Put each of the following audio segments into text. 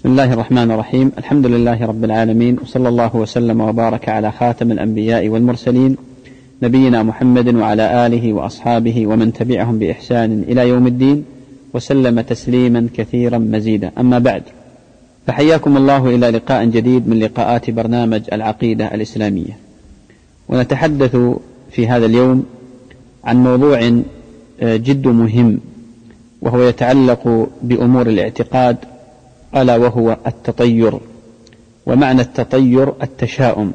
بسم الله الرحمن الرحيم. الحمد لله رب العالمين، وصلى الله وسلم وبارك على خاتم الأنبياء والمرسلين نبينا محمد وعلى آله وأصحابه ومن تبعهم بإحسان إلى يوم الدين، وسلم تسليما كثيرا مزيدا. أما بعد، فحياكم الله إلى لقاء جديد من لقاءات برنامج العقيدة الإسلامية. ونتحدث في هذا اليوم عن موضوع جد مهم، وهو يتعلق بأمور الاعتقاد، ألا وهو التطير. ومعنى التطير التشاؤم،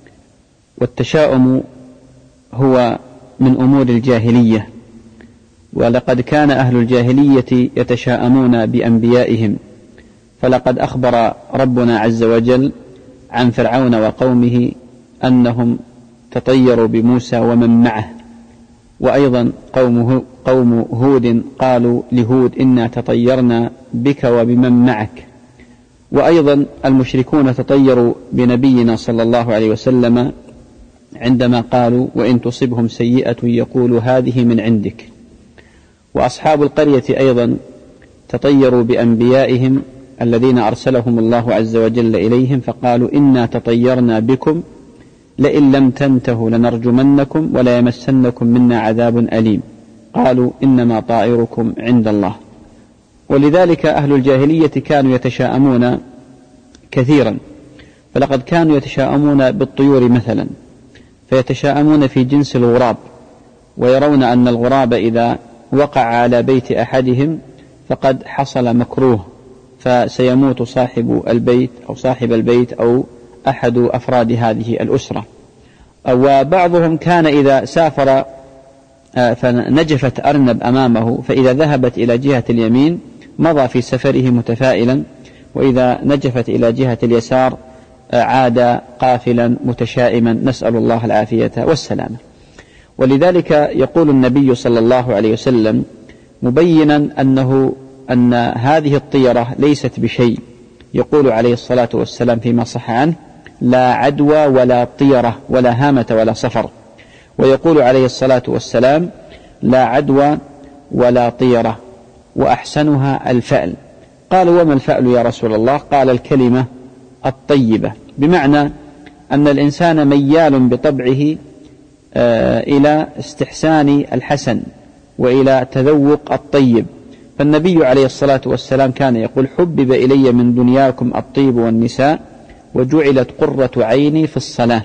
والتشاؤم هو من أمور الجاهلية، ولقد كان أهل الجاهلية يتشاءمون بأنبيائهم، فلقد أخبر ربنا عز وجل عن فرعون وقومه أنهم تطيروا بموسى ومن معه. وأيضا قوم هود قالوا لهود إنا تطيرنا بك وبمن معك. وأيضا المشركون تطيروا بنبينا صلى الله عليه وسلم عندما قالوا وإن تصبهم سيئة يقولوا هذه من عندك. وأصحاب القرية أيضا تطيروا بأنبيائهم الذين أرسلهم الله عز وجل إليهم، فقالوا إنا تطيرنا بكم لئن لم تنتهوا لنرجمنكم ولا يمسنكم منا عذاب أليم. قالوا إنما طائركم عند الله. ولذلك أهل الجاهلية كانوا يتشاءمون كثيرا، فلقد كانوا يتشاءمون بالطيور مثلا، فيتشاءمون في جنس الغراب، ويرون أن الغراب إذا وقع على بيت أحدهم فقد حصل مكروه، فسيموت صاحب البيت أو صاحب البيت أو أحد أفراد هذه الأسرة. وبعضهم كان إذا سافر فنجفت أرنب أمامه، فإذا ذهبت إلى جهة اليمين مضى في سفره متفائلا، وإذا نجفت إلى جهة اليسار عاد قافلا متشائما، نسأل الله العافية والسلامة. ولذلك يقول النبي صلى الله عليه وسلم مبينا أن هذه الطيرة ليست بشيء، يقول عليه الصلاة والسلام فيما صح عنه لا عدوى ولا طيرة ولا هامة ولا صفر. ويقول عليه الصلاة والسلام لا عدوى ولا طيرة وأحسنها الفأل. قالوا وما الفأل يا رسول الله؟ قال الكلمة الطيبة، بمعنى أن الإنسان ميال بطبعه إلى استحسان الحسن وإلى تذوق الطيب. فالنبي عليه الصلاة والسلام كان يقول حبب إلي من دنياكم الطيب والنساء وجعلت قرة عيني في الصلاة،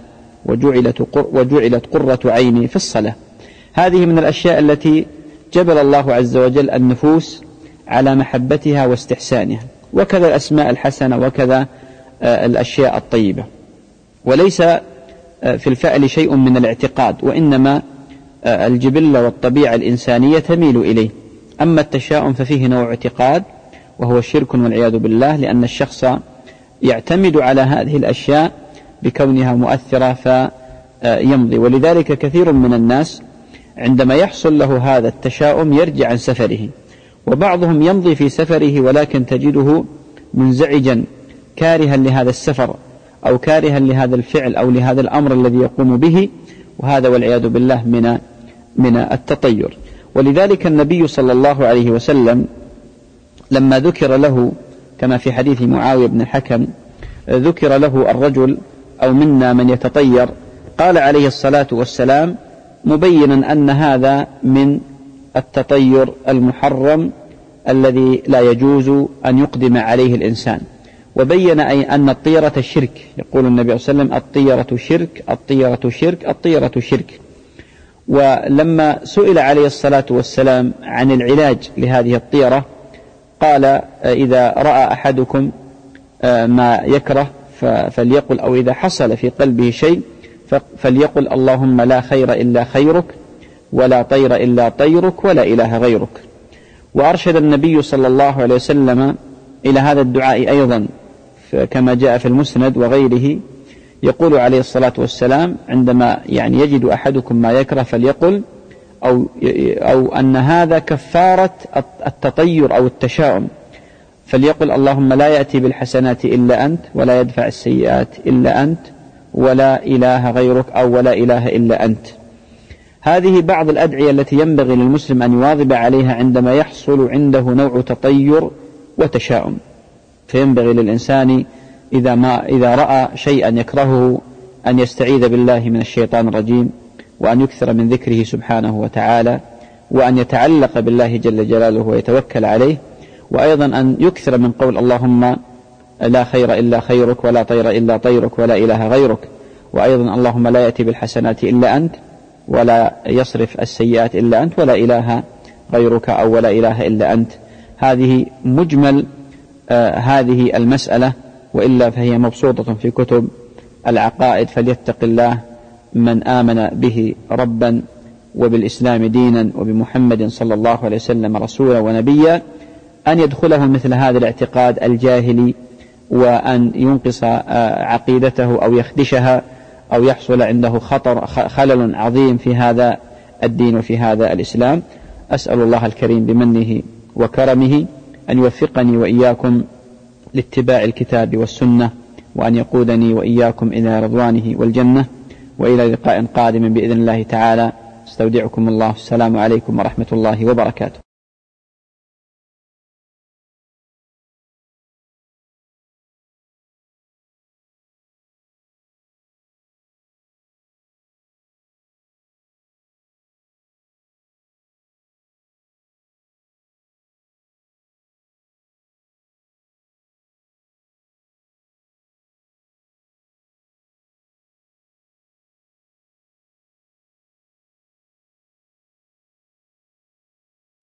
وجعلت قرة عيني في الصلاة. هذه من الأشياء التي جبل الله عز وجل النفوس على محبتها واستحسانها، وكذا الأسماء الحسنة، وكذا الأشياء الطيبة. وليس في الفعل شيء من الاعتقاد، وإنما الجبلة والطبيعة الإنسانية تميل إليه. أما التشاؤم ففيه نوع اعتقاد وهو شرك والعياذ بالله، لأن الشخص يعتمد على هذه الأشياء بكونها مؤثرة فيمضي. ولذلك كثير من الناس عندما يحصل له هذا التشاؤم يرجع عن سفره، وبعضهم يمضي في سفره ولكن تجده منزعجا كارها لهذا السفر أو كارها لهذا الفعل أو لهذا الأمر الذي يقوم به، وهذا والعياذ بالله من التطير. ولذلك النبي صلى الله عليه وسلم لما ذكر له كما في حديث معاوية بن الحكم ذكر له الرجل أو منا من يتطير، قال عليه الصلاة والسلام مبينا أن هذا من التطير المحرم الذي لا يجوز أن يقدم عليه الإنسان. وبين أن الطيرة الشرك، يقول النبي صلى الله عليه وسلم الطيرة شرك الطيرة شرك الطيرة شرك. ولما سئل عليه الصلاة والسلام عن العلاج لهذه الطيرة قال إذا رأى أحدكم ما يكره فليقل، أو إذا حصل في قلبه شيء فليقل اللهم لا خير إلا خيرك ولا طير إلا طيرك ولا إله غيرك. وأرشد النبي صلى الله عليه وسلم إلى هذا الدعاء أيضا كما جاء في المسند وغيره، يقول عليه الصلاة والسلام عندما يجد أحدكم ما يكره فليقل أو أن هذا كفارة التطير أو التشاؤم، فليقل اللهم لا يأتي بالحسنات إلا أنت ولا يدفع السيئات إلا أنت ولا إله غيرك أو ولا إله إلا أنت. هذه بعض الأدعية التي ينبغي للمسلم أن يواظب عليها عندما يحصل عنده نوع تطير وتشاؤم. فينبغي للإنسان إذا رأى شيئا يكرهه أن يستعيذ بالله من الشيطان الرجيم، وأن يكثر من ذكره سبحانه وتعالى، وأن يتعلق بالله جل جلاله ويتوكل عليه، وأيضا أن يكثر من قول اللهم لا خير إلا خيرك، ولا طير إلا طيرك، ولا إله غيرك، وأيضا اللهم لا يأتي بالحسنات إلا أنت، ولا يصرف السيئات إلا أنت، ولا إله غيرك أو ولا إله إلا أنت. هذه مجمل هذه المسألة، وإلا فهي مبسوطة في كتب العقائد. فليتق الله من آمن به ربا وبالإسلام دينا وبمحمد صلى الله عليه وسلم رسولا ونبيا أن يدخله مثل هذا الاعتقاد الجاهلي، وأن ينقص عقيدته أو يخدشها، أو يحصل عنده خلل عظيم في هذا الدين وفي هذا الإسلام. أسأل الله الكريم بمنه وكرمه أن يوفقني وإياكم لاتباع الكتاب والسنة، وأن يقودني وإياكم إلى رضوانه والجنة، وإلى لقاء قادم بإذن الله تعالى. استودعكم الله. السلام عليكم ورحمة الله وبركاته.